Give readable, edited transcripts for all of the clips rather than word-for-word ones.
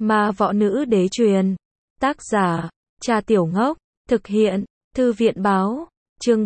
Ma võ nữ đế truyền. Tác giả, Trà Tiểu Ngốc. Thực hiện, Thư viện báo. Chương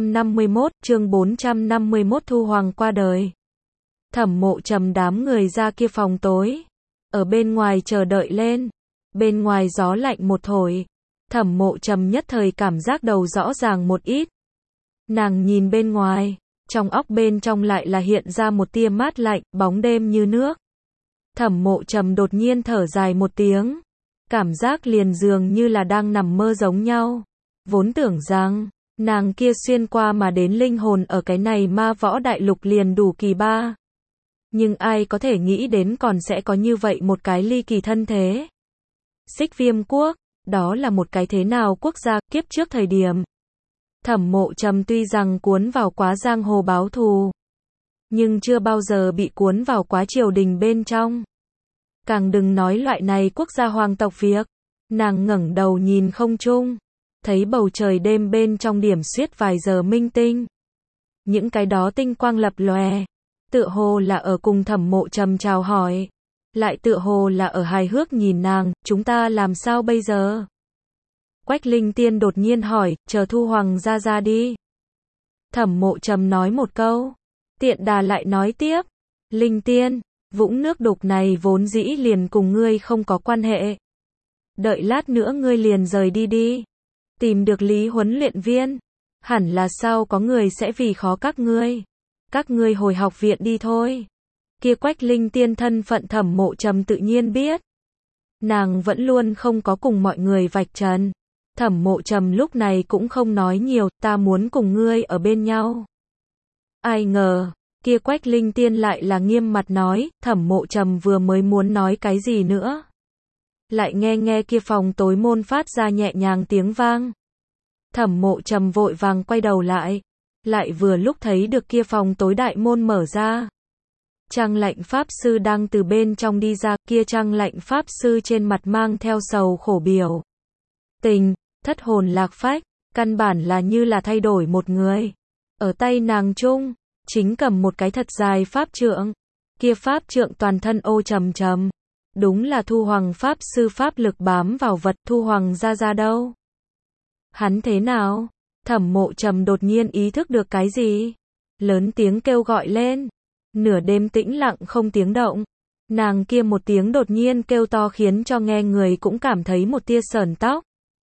451 Thu Hoàng qua đời. Thẩm Mộ Trầm đám người ra kia phòng tối. Ở bên ngoài chờ đợi lên. Bên ngoài gió lạnh một thổi. Thẩm Mộ Trầm nhất thời cảm giác đầu rõ ràng một ít. Nàng nhìn bên ngoài. Trong óc bên trong lại là hiện ra một tia mát lạnh, bóng đêm như nước. Thẩm Mộ Trầm đột nhiên thở dài một tiếng. Cảm giác liền dường như là đang nằm mơ giống nhau. Vốn tưởng rằng, nàng kia xuyên qua mà đến linh hồn ở cái này ma võ đại lục liền đủ kỳ ba. Nhưng ai có thể nghĩ đến còn sẽ có như vậy một cái ly kỳ thân thế. Xích Viêm quốc, đó là một cái thế nào quốc gia kiếp trước thời điểm. Thẩm Mộ Trầm tuy rằng cuốn vào quá giang hồ báo thù, nhưng chưa bao giờ bị cuốn vào quá triều đình bên trong. Càng đừng nói loại này quốc gia hoàng tộc việc. Nàng ngẩng đầu nhìn không trung, thấy bầu trời đêm bên trong điểm xuyết vài giờ minh tinh. Những cái đó tinh quang lập lòe, tựa hồ là ở cùng Thẩm Mộ Trầm chào hỏi, lại tựa hồ là ở hài hước nhìn nàng, chúng ta làm sao bây giờ? Quách Linh Tiên đột nhiên hỏi, chờ Thu Hoàng ra đi. Thẩm Mộ Trầm nói một câu, tiện đà lại nói tiếp, Linh Tiên, vũng nước đục này vốn dĩ liền cùng ngươi không có quan hệ. Đợi lát nữa ngươi liền rời đi đi. Tìm được Lý huấn luyện viên. Hẳn là sao có người sẽ vì khó các ngươi. Các ngươi hồi học viện đi thôi. Kia Quách Linh Tiên thân phận Thẩm Mộ Trầm tự nhiên biết. Nàng vẫn luôn không có cùng mọi người vạch trần. Thẩm Mộ Trầm lúc này cũng không nói nhiều, ta muốn cùng ngươi ở bên nhau. Ai ngờ, kia Quách Linh Tiên lại là nghiêm mặt nói, Thẩm Mộ Trầm vừa mới muốn nói cái gì nữa. Lại nghe kia phòng tối môn phát ra nhẹ nhàng tiếng vang. Thẩm Mộ Trầm vội vàng quay đầu lại vừa lúc thấy được kia phòng tối đại môn mở ra. Trang Lạnh Pháp Sư đang từ bên trong đi ra, kia Trang Lạnh Pháp Sư trên mặt mang theo sầu khổ biểu tình, thất hồn lạc phách, căn bản là như là thay đổi một người. Ở tay nàng trung, chính cầm một cái thật dài pháp trượng, kia pháp trượng toàn thân ô trầm trầm. Đúng là Thu Hoàng Pháp Sư pháp lực bám vào vật. Thu Hoàng ra đâu? Hắn thế nào? Thẩm Mộ Trầm đột nhiên ý thức được cái gì? Lớn tiếng kêu gọi lên. Nửa đêm tĩnh lặng không tiếng động. Nàng kia một tiếng đột nhiên kêu to khiến cho nghe người cũng cảm thấy một tia sởn tóc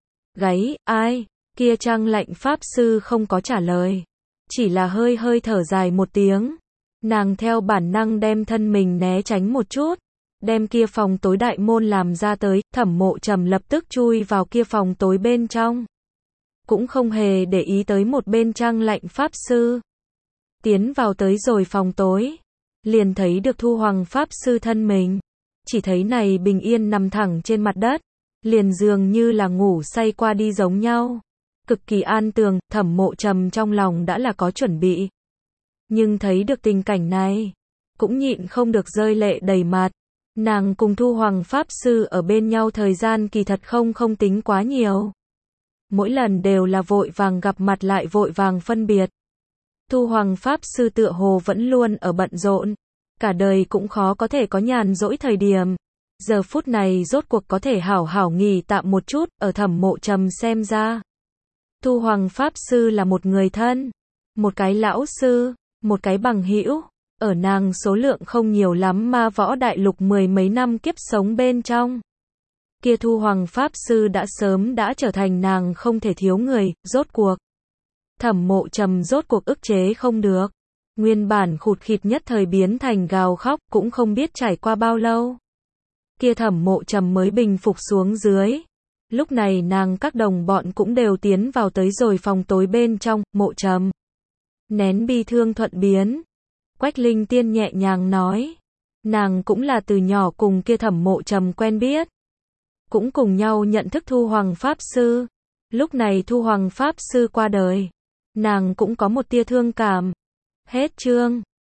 gáy. Ai? Kia Trang Lạnh Pháp Sư không có trả lời. Chỉ là hơi thở dài một tiếng. Nàng theo bản năng đem thân mình né tránh một chút. Đem kia phòng tối đại môn làm ra tới, Thẩm Mộ Trầm lập tức chui vào kia phòng tối bên trong. Cũng không hề để ý tới một bên Trang Lạnh Pháp Sư. Tiến vào tới rồi phòng tối. Liền thấy được Thu Hoàng Pháp Sư thân mình. Chỉ thấy này bình yên nằm thẳng trên mặt đất. Liền dường như là ngủ say qua đi giống nhau. Cực kỳ an tường, Thẩm Mộ Trầm trong lòng đã là có chuẩn bị. Nhưng thấy được tình cảnh này. Cũng nhịn không được rơi lệ đầy mặt. Nàng cùng Thu Hoàng Pháp Sư ở bên nhau thời gian kỳ thật không tính quá nhiều. Mỗi lần đều là vội vàng gặp mặt lại vội vàng phân biệt. Thu Hoàng Pháp Sư tựa hồ vẫn luôn ở bận rộn. Cả đời cũng khó có thể có nhàn rỗi thời điểm. Giờ phút này rốt cuộc có thể hảo hảo nghỉ tạm một chút, ở Thẩm Mộ Trầm xem ra. Thu Hoàng Pháp Sư là một người thân. Một cái lão sư, một cái bằng hữu. Ở nàng số lượng không nhiều lắm ma võ đại lục mười mấy năm kiếp sống bên trong. Kia Thu Hoàng Pháp Sư đã sớm đã trở thành nàng không thể thiếu người, rốt cuộc. Thẩm Mộ Trầm rốt cuộc ức chế không được. Nguyên bản khụt khịt nhất thời biến thành gào khóc, cũng không biết trải qua bao lâu. Kia Thẩm Mộ Trầm mới bình phục xuống dưới. Lúc này nàng các đồng bọn cũng đều tiến vào tới rồi phòng tối bên trong. Mộ Trầm nén bi thương thuận biến. Quách Linh Tiên nhẹ nhàng nói. Nàng cũng là từ nhỏ cùng kia Thẩm Mộ Trầm quen biết. Cũng cùng nhau nhận thức Thu Hoàng Pháp Sư. Lúc này Thu Hoàng Pháp Sư qua đời. Nàng cũng có một tia thương cảm. Hết chương.